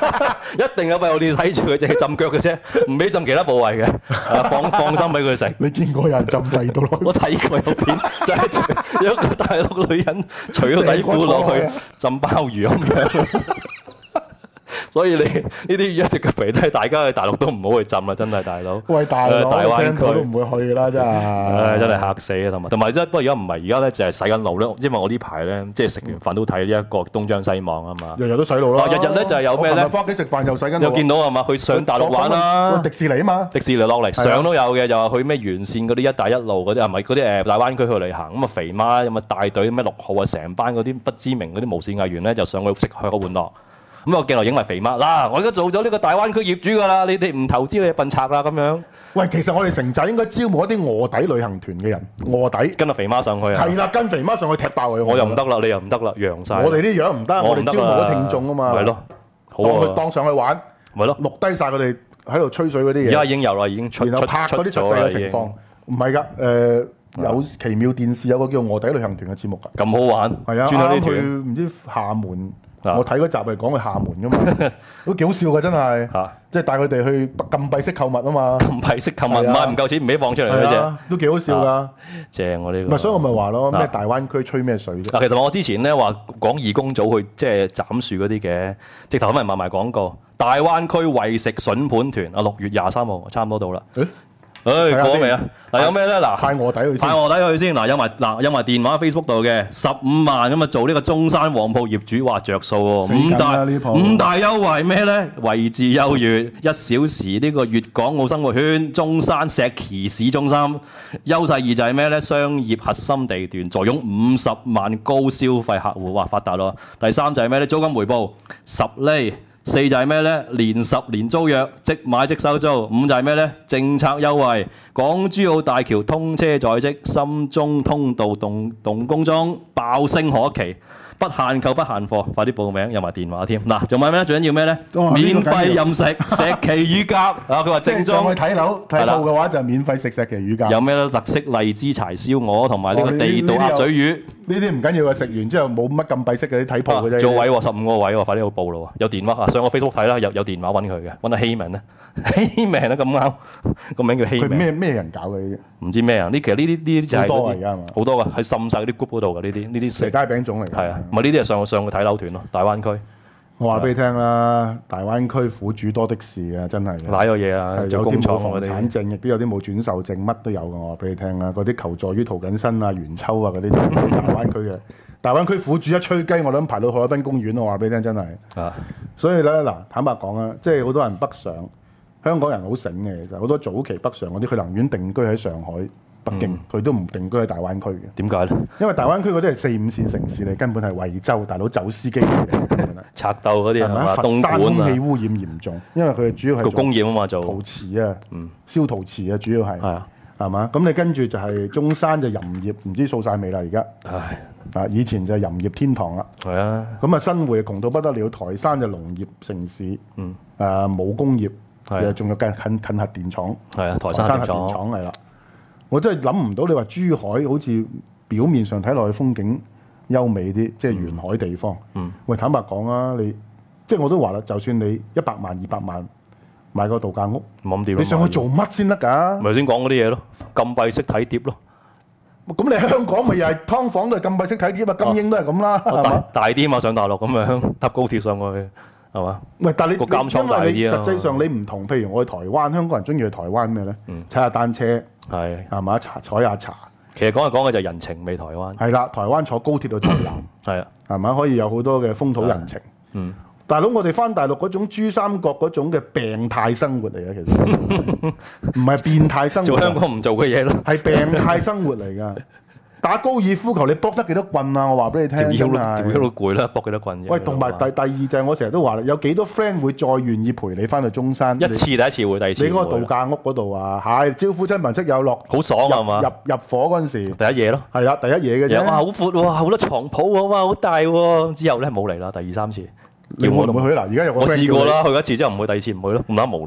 一定有閉路電視睇住佢，淨係浸腳嘅啫，唔俾浸其他部位嘅。放放心俾佢食。 你見過有人浸第度落？ 我睇過有片，就係有一個大陸女人除咗底褲落去浸鮑魚咁樣。所以你呢啲一隻腳肥低，大家去大陸都唔好去浸啦，真係大佬。 喂，大佬，大灣區都唔會去啦，真係。 唉，真係嚇死啊！同埋同埋即係不過而家唔係，而家咧就係洗緊腦咧。因為我呢排咧即係食完飯都睇呢一個東張西望啊嘛。 日日都洗腦啦。 日日咧就係有咩咧？ 翻屋企食飯又洗緊腦。 又見到係嘛？去上大陸玩啦。 迪士尼啊嘛。 迪士尼落嚟上都有嘅，又話去咩沿線嗰啲一帶一路嗰啲係咪嗰啲誒大灣區去旅行咁啊？肥媽有咪帶隊咩六號啊？成班嗰啲不知名嗰啲無線藝員咧就上去食喝玩樂。咁我鏡頭影埋肥媽嗱，我而家做咗呢個大灣區業主㗎啦，你哋唔投資你係笨賊啦咁樣。 喂，其實我哋城寨應該招募一啲臥底旅行團嘅人，臥底跟阿肥媽上去啊。 係啦，跟肥媽上去踢爆佢。 我又唔得啦，你又唔得啦，揚曬。 我哋啲樣唔得，我哋招募咗聽眾啊嘛。 係咯，好當佢當上去玩， 咪咯， 錄低曬佢哋喺度吹水嗰啲嘢。 而家已經有啦，已經出然後拍嗰啲實際嘅情況。唔係㗎，誒有奇妙電視有個叫臥底旅行團嘅節目㗎。 咁好玩。 係啊，啱去唔知廈門。我睇嗰集係講去廈門噶嘛，都幾好笑㗎真係，即係帶佢哋去禁閉式購物啊嘛， 禁閉式購物買唔夠錢唔俾放出嚟嘅啫， 都幾好笑㗎。 正我呢個。 唔係，所以我咪話咯，咩大灣區吹咩水啫？ 嗱，其實我之前咧話講義工組去即係斬樹嗰啲嘅，直頭咁咪賣埋廣告。大灣區餵食筍盤團啊，六月廿三號差唔多到啦。誒過未啊？嗱有咩咧？嗱派臥底去先， 派臥底去先。嗱有埋嗱有埋電話 Facebook 度嘅十五萬咁啊，做呢個中山黃鋪業主話着數喎。五大五大優惠咩咧？位置優越，一小時呢個粵港澳生活圈，中山石岐市中心。優勢二就係咩咧？商業核心地段，坐擁五十萬高消費客戶，哇發達咯。第三就係咩咧？租金回報十厘。四就係咩咧？連十年租約，即買即收租。五就係咩咧？政策優惠，港珠澳大橋通車在即，深中通道動動工中，爆升可期。不限購不限貨，快啲報名，有埋電話添。嗱，仲買咩？最緊要咩咧？免費任食石岐乳鴿啊！佢話正宗。去睇樓睇樓嘅話就免費食石岐乳鴿。有咩咧？特色荔枝柴燒鵝同埋呢個地道鴨嘴魚。呢啲唔緊要啊！食完之後冇乜咁閉式嘅啲睇鋪嘅啫。做位喎，十五個位喎，快啲去報咯喎！有電話啊，上我 Facebook 睇啦，有有電話揾佢嘅，揾阿希明咧，希明咧咁啱，個名叫希明。佢咩咩人搞嘅呢啲？唔知咩啊？呢其實呢啲呢啲就係好多而家係嘛？好多㗎，係滲曬嗰啲 group 嗰度㗎，呢啲呢啲蛇街餅種嚟。係啊，唔係呢啲係上上去睇樓團咯，大灣區。我話俾你聽啦，大灣區苦主多的是啊，真係。哪有嘢啊？有啲冇房產證，亦都有啲冇轉售證，乜都有㗎。我話俾你聽啊，嗰啲求助於涂謹申啊、袁秋啊嗰啲，大灣區嘅。大灣區苦主一吹雞，我諗排到海濱公園。我話俾你聽，真係。啊。所以咧嗱，坦白講啊，即係好多人北上，香港人好醒嘅，其實好多早期北上嗰啲，佢寧願定居喺上海、北京，佢、嗯、都唔定居喺大灣區嘅。點解咧？因為大灣區嗰啲係四五線城市嚟，根本係惠州大佬走私基地嚟嘅。賊鬥嗰啲係嘛？佛山空氣污染嚴重，因為佢主要係做工業啊嘛，做陶瓷啊，嗯，燒陶瓷啊，主要係係啊，係嘛？咁你跟住就係中山就淫業，唔知掃晒未啦而家。唉，啊以前就係淫業天堂啦。係啊。咁啊新會窮到不得了，台山就農業城市，嗯，誒冇工業，誒仲有近近近核電廠。係啊，台山核電廠係啦。我真係諗唔到，你話珠海好似表面上睇落去風景優美啲，即係沿海地方。嗯。喂，坦白講啊，你即係我都話啦，就算你一百萬、二百萬買個度假屋，冇咁掂。你上去做乜先得㗎？咪先講嗰啲嘢咯，禁閉式睇碟咯。咁你香港咪又係劏房都係禁閉式睇碟啊？金英都係咁啦，係嘛？大啲嘛，上大陸咁樣搭高鐵上去，係嘛？喂，但係你個監倉大啲啊。因為你實際上你唔同，譬如我去台灣，香港人中意去台灣咩咧？踩下單車。係係嘛，茶採下茶，其實講嚟講去就人情味台灣。係啦，台灣坐高鐵到台南，係啊，係嘛，可以有好多嘅風土人情。嗯，大佬我哋翻大陸嗰種珠三角嗰種嘅病態生活嚟嘅，其實唔係變態生活。做香港唔做嘅嘢咯，係病態生活嚟㗎。打高爾夫球你搏得幾多棍啊？我話俾你聽，條腰條腰都攰啦，搏幾多棍啫。喂，同埋第第二就係我成日都話啦，有幾多 friend 會再願意陪你翻去中山？一次第一次會，第二次會。你嗰個度假屋嗰度啊，係招呼親朋戚友落，好爽係嘛？入入伙嗰陣時，第一夜咯。係啦，第一夜嘅啫。哇，好闊喎，好多床鋪喎，哇，好大喎。之後咧冇嚟啦，第二三次。叫我唔會去啦。而家有個我試過啦，去一次之後唔會，第二次唔去咯，咁啱無聊。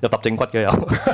又揼正骨嘅又。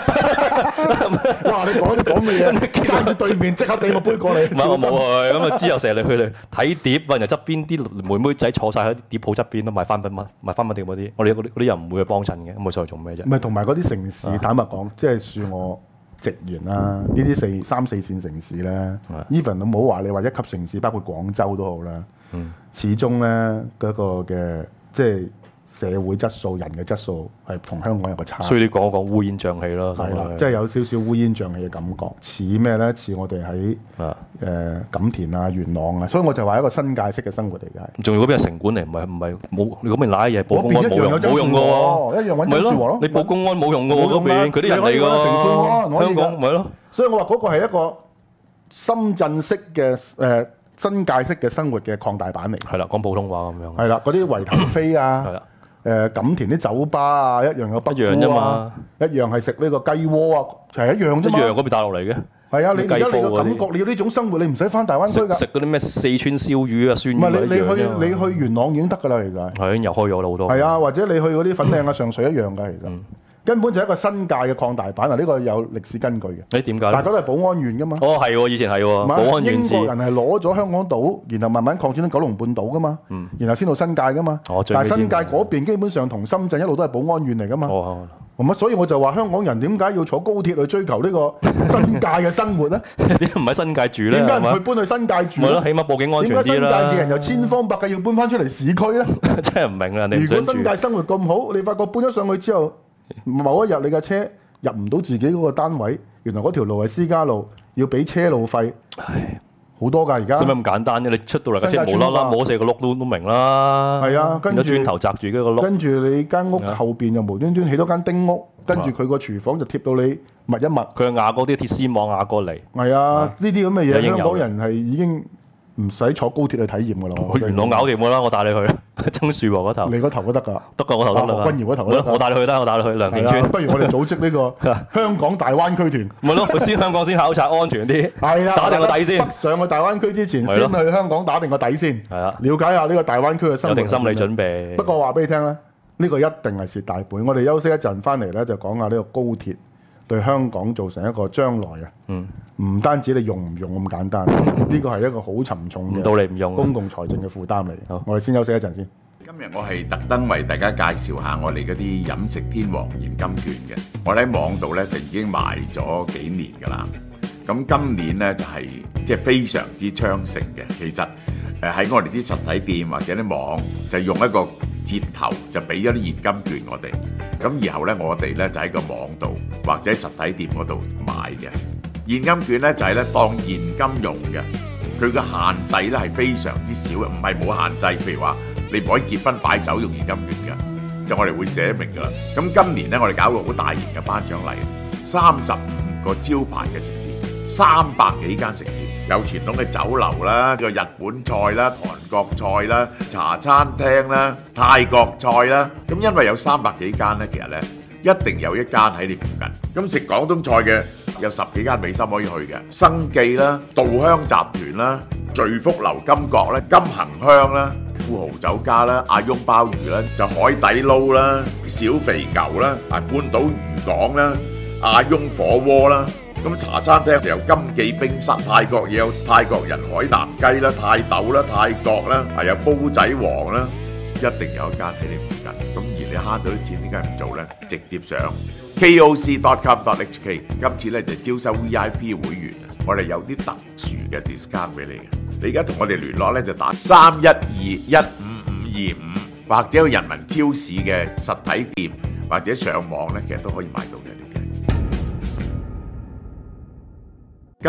哇！你講啲講乜嘢？揸住對面即刻俾個杯過嚟。 唔係我冇去，咁啊之後成日去嚟睇碟，或者側邊啲妹妹仔坐晒喺碟鋪側邊咯，賣翻品賣翻品店嗰啲。我哋嗰啲嗰啲人唔會去幫襯嘅，咁冇上去做咩啫？ 唔係同埋嗰啲城市，坦白講，即係恕我直言啦，呢啲四三四線城市咧 ，even 都冇話你話一級城市，包括廣州都好啦。嗯，始終咧嗰個嘅即係。社會質素、人嘅質素係同香港有個差， 所以你講一講烏煙瘴氣咯， 係啦，即係有少少烏煙瘴氣嘅感覺，似咩咧？似我哋喺誒錦田啊、元朗啊，所以我就話一個新界式嘅生活嚟嘅。 仲要嗰邊係城管嚟，唔係唔係冇你嗰邊揦嘢，保公安冇用冇用嘅喎， 一樣揾周樹和咯。 你保公安冇用嘅喎，嗰邊佢啲人嚟㗎，香港唔係咯。 所以我話嗰個係一個深圳式嘅誒新界式嘅生活嘅擴大版嚟。 係啦，講普通話咁樣。 係啦，嗰啲圍頭飛啊。係啦。誒錦田啲酒吧啊，一樣有北鍋啊，一樣係食呢個雞鍋啊，就係一樣啫嘛。一樣嗰邊大陸嚟嘅。係啊，你而家你個感覺，你要呢種生活，你唔使翻大灣區㗎。食嗰啲咩四川燒魚啊、酸魚唔係你你去你去元朗已經得㗎啦，而家。係已經又開咗啦好多。係啊，或者你去嗰啲粉嶺啊、上水一樣㗎，其實。根本就係一個新界嘅擴大版啊！呢個有歷史根據嘅。誒點解？大家都係寶安縣㗎嘛。哦，係喎，以前係喎。寶安縣英國人係攞咗香港島，然後慢慢擴展到九龍半島㗎嘛。嗯。然後先到新界㗎嘛。哦，但係新界嗰邊基本上同深圳一路都係寶安縣嚟㗎嘛。哦。咁啊，所以我就話香港人點解要坐高鐵去追求呢個新界嘅生活咧？點解唔喺新界住咧？點解唔去搬去新界住？咪咯，起碼報警安全啲啦。點解新界嘅人又千方百計要搬翻出嚟市區咧？真係唔明啦！你如果新界生活咁好，你發覺搬咗上去之後，某一日你架車入唔到自己嗰個單位，原來嗰條路係私家路，要俾車路費，唉，好多㗎而家。使乜咁簡單啫？你出到嚟架車無啦啦摸死個轆都都明啦。係啊，跟住磚頭擲住嗰個轆。跟住你間屋後邊又無端端起多間丁屋，跟住佢個廚房就貼到你密一密。佢壓嗰啲鐵絲網壓過嚟。係啊，呢啲咁嘅嘢，香港人係已經唔使坐高鐵去體驗㗎啦。去元朗搞掂㗎啦，我帶你去。曾樹和嗰頭，你嗰頭都得㗎，得㗎，我頭得啦。何君堯嗰頭都得，我帶你去啦，我帶你去良田村。不如我哋組織呢個香港大灣區團，咪咯，先香港先考察安全啲，係啦，打定個底先。北上去大灣區之前，先去香港打定個底先，係啊，了解下呢個大灣區嘅生活。有定心理準備。不過話俾你聽咧，呢個一定係蝕大本。我哋休息一陣，翻嚟咧就講下呢個高鐵對香港造成一個將來啊，嗯，唔單止你用唔用咁簡單，呢個係一個好沉重嘅，唔到你唔用公共財政嘅負擔嚟。好，我哋先休息一陣先。 今日我係特登為大家介紹下我哋嗰啲飲食天王現金券嘅，我哋喺網度咧就已經賣咗幾年㗎啦。咁今年咧就係即係非常之昌盛嘅。其實誒喺我哋啲實體店或者啲網就用一個折頭就俾咗啲現金券我哋。咁然後咧我哋咧就喺個網度或者實體店嗰度賣嘅現金券咧就係咧當現金用嘅，佢個限制咧係非常之少嘅，唔係冇限制。譬如話你唔可以結婚擺酒用現金券嘅，就我哋會寫明㗎啦。咁今年咧我哋搞個好大型嘅頒獎禮，三十五個招牌嘅食肆，三百幾間食肆，有傳統嘅酒樓啦，個日本菜啦、韓國菜啦、茶餐廳啦、泰國菜啦。咁因為有三百幾間咧，其實咧一定有一間喺你附近。咁食廣東菜嘅有十幾間美心可以去嘅，生記啦、稻香集團啦、聚福樓金閣啦、金恒香啦、富豪酒家啦、阿翁鮑魚啦、就海底撈啦、小肥牛啦、啊半島漁港啦、阿翁火鍋啦。咁茶餐廳就有金記冰室，泰國嘢有泰國人海南雞啦、泰豆啦、泰國啦，係有煲仔王啦，一定有一間喺你附近。咁而你慳到啲錢，點解唔做呢？直接上 K O C dot com dot H K， 今次咧就招收 V I P 會員，我哋有啲特殊嘅 discount 俾你嘅。你而家同我哋聯絡咧，就打三一二一五五二五，或者去人民超市嘅實體店，或者上網咧，其實都可以買到嘅。